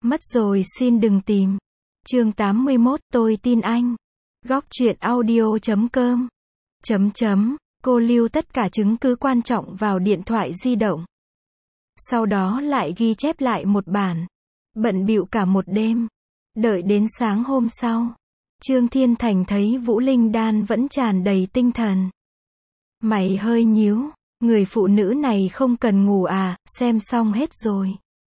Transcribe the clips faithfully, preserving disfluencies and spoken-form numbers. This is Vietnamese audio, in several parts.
Mất rồi xin đừng tìm. Chương tám mươi mốt, tôi tin anh. Góc truyện audio chấm com. Chấm chấm, cô lưu tất cả chứng cứ quan trọng vào điện thoại di động. Sau đó lại ghi chép lại một bản. Bận bịu cả một đêm. Đợi đến sáng hôm sau, Trương Thiên Thành thấy Vũ Linh Đan vẫn tràn đầy tinh thần. Mày hơi nhíu, người phụ nữ này không cần ngủ à, xem xong hết rồi.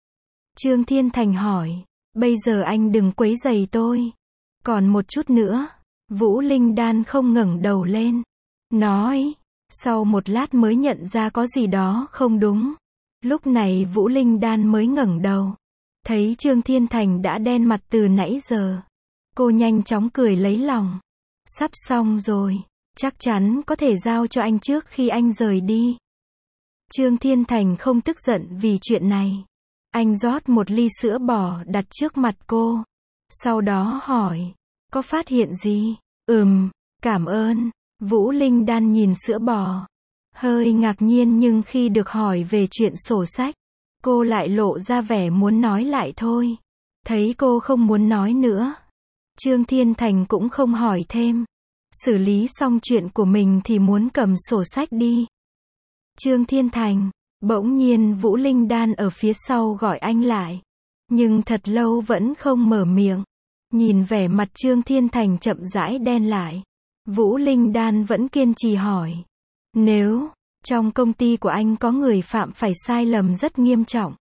Trương Thiên Thành hỏi, bây giờ anh đừng quấy rầy tôi. Còn một chút nữa. Vũ Linh Đan không ngẩng đầu lên. Nói, sau một lát mới nhận ra có gì đó không đúng. Lúc này Vũ Linh Đan mới ngẩng đầu. Thấy Trương Thiên Thành đã đen mặt từ nãy giờ. Cô nhanh chóng cười lấy lòng. Sắp xong rồi. Chắc chắn có thể giao cho anh trước khi anh rời đi. Trương Thiên Thành không tức giận vì chuyện này. Anh rót một ly sữa bò đặt trước mặt cô. Sau đó hỏi, có phát hiện gì? Ừm, cảm ơn. Vũ Linh Đan nhìn sữa bò. Hơi ngạc nhiên nhưng khi được hỏi về chuyện sổ sách, cô lại lộ ra vẻ muốn nói lại thôi. Thấy cô không muốn nói nữa, Trương Thiên Thành cũng không hỏi thêm. Xử lý xong chuyện của mình thì muốn cầm sổ sách đi. Trương Thiên Thành, bỗng nhiên Vũ Linh Đan ở phía sau gọi anh lại. Nhưng thật lâu vẫn không mở miệng. Nhìn vẻ mặt Trương Thiên Thành chậm rãi đen lại. Vũ Linh Đan vẫn kiên trì hỏi. Nếu, trong công ty của anh có người phạm phải sai lầm rất nghiêm trọng,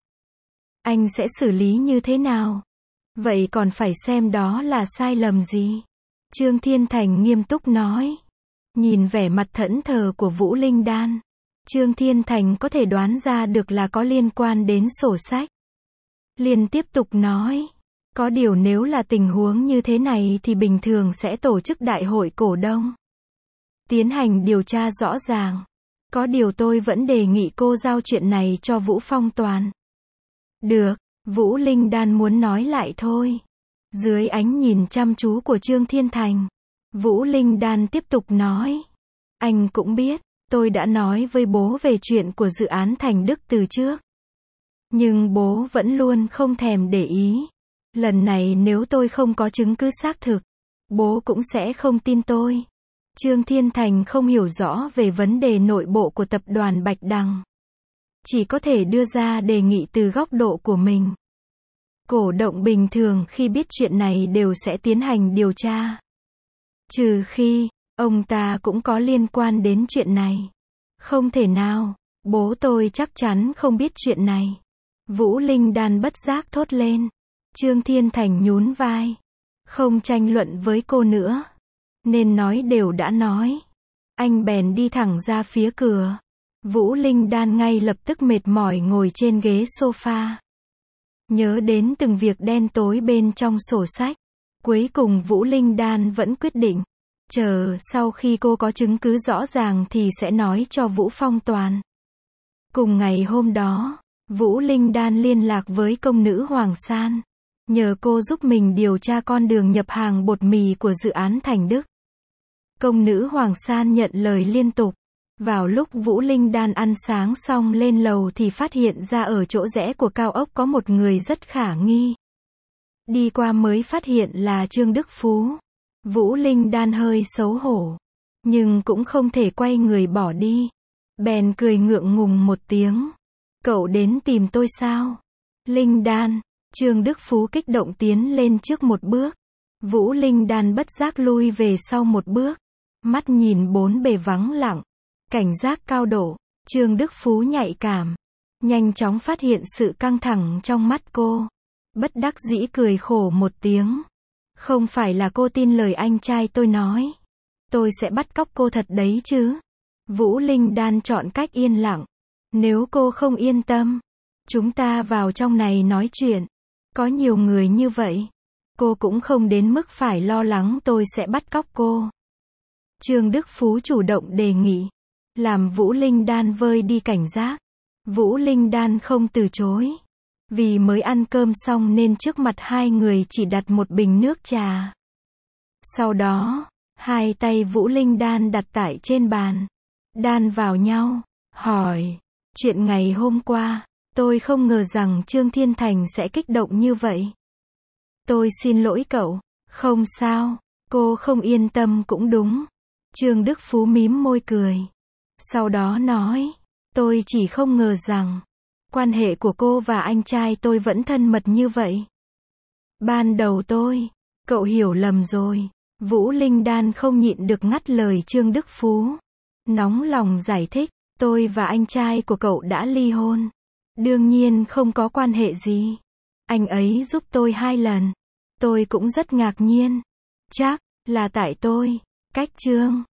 anh sẽ xử lý như thế nào? Vậy còn phải xem đó là sai lầm gì? Trương Thiên Thành nghiêm túc nói. Nhìn vẻ mặt thẫn thờ của Vũ Linh Đan, Trương Thiên Thành có thể đoán ra được là có liên quan đến sổ sách. Liền tiếp tục nói. Có điều nếu là tình huống như thế này thì bình thường sẽ tổ chức đại hội cổ đông. Tiến hành điều tra rõ ràng. Có điều tôi vẫn đề nghị cô giao chuyện này cho Vũ Phong Toàn. Được, Vũ Linh Đan muốn nói lại thôi. Dưới ánh nhìn chăm chú của Trương Thiên Thành, Vũ Linh Đan tiếp tục nói. Anh cũng biết, tôi đã nói với bố về chuyện của dự án Thành Đức từ trước. Nhưng bố vẫn luôn không thèm để ý. Lần này nếu tôi không có chứng cứ xác thực, bố cũng sẽ không tin tôi. Trương Thiên Thành không hiểu rõ về vấn đề nội bộ của tập đoàn Bạch Đằng. Chỉ có thể đưa ra đề nghị từ góc độ của mình. Cổ động bình thường khi biết chuyện này đều sẽ tiến hành điều tra. Trừ khi, ông ta cũng có liên quan đến chuyện này. Không thể nào, bố tôi chắc chắn không biết chuyện này. Vũ Linh Đan bất giác thốt lên. Trương Thiên Thành nhún vai. Không tranh luận với cô nữa. Nên nói đều đã nói. Anh bèn đi thẳng ra phía cửa. Vũ Linh Đan ngay lập tức mệt mỏi ngồi trên ghế sofa. Nhớ đến từng việc đen tối bên trong sổ sách. Cuối cùng Vũ Linh Đan vẫn quyết định. Chờ sau khi cô có chứng cứ rõ ràng thì sẽ nói cho Vũ Phong Toàn. Cùng ngày hôm đó, Vũ Linh Đan liên lạc với công nữ Hoàng San. Nhờ cô giúp mình điều tra con đường nhập hàng bột mì của dự án Thành Đức. Công nữ Hoàng San nhận lời liên tục. Vào lúc Vũ Linh Đan ăn sáng xong lên lầu thì phát hiện ra ở chỗ rẽ của cao ốc có một người rất khả nghi. Đi qua mới phát hiện là Trương Đức Phú. Vũ Linh Đan hơi xấu hổ. Nhưng cũng không thể quay người bỏ đi. Bèn cười ngượng ngùng một tiếng. Cậu đến tìm tôi sao? Linh Đan. Trương Đức Phú kích động tiến lên trước một bước. Vũ Linh Đan bất giác lui về sau một bước. Mắt nhìn bốn bề vắng lặng. Cảnh giác cao độ. Trương Đức Phú nhạy cảm. Nhanh chóng phát hiện sự căng thẳng trong mắt cô. Bất đắc dĩ cười khổ một tiếng. Không phải là cô tin lời anh trai tôi nói. Tôi sẽ bắt cóc cô thật đấy chứ. Vũ Linh Đan chọn cách yên lặng. Nếu cô không yên tâm, chúng ta vào trong này nói chuyện. Có nhiều người như vậy. Cô cũng không đến mức phải lo lắng tôi sẽ bắt cóc cô. Trương Đức Phú chủ động đề nghị. Làm Vũ Linh Đan vơi đi cảnh giác. Vũ Linh Đan không từ chối. Vì mới ăn cơm xong nên trước mặt hai người chỉ đặt một bình nước trà. Sau đó, hai tay Vũ Linh Đan đặt tại trên bàn. Đan vào nhau. Hỏi. Chuyện ngày hôm qua. Tôi không ngờ rằng Trương Thiên Thành sẽ kích động như vậy. Tôi xin lỗi cậu. Không sao, cô không yên tâm cũng đúng. Trương Đức Phú mím môi cười. Sau đó nói, tôi chỉ không ngờ rằng, quan hệ của cô và anh trai tôi vẫn thân mật như vậy. Ban đầu tôi, cậu hiểu lầm rồi. Vũ Linh Đan không nhịn được ngắt lời Trương Đức Phú. Nóng lòng giải thích, tôi và anh trai của cậu đã ly hôn. Đương nhiên không có quan hệ gì. Anh ấy giúp tôi hai lần. Tôi cũng rất ngạc nhiên. Chắc là tại tôi cách Trương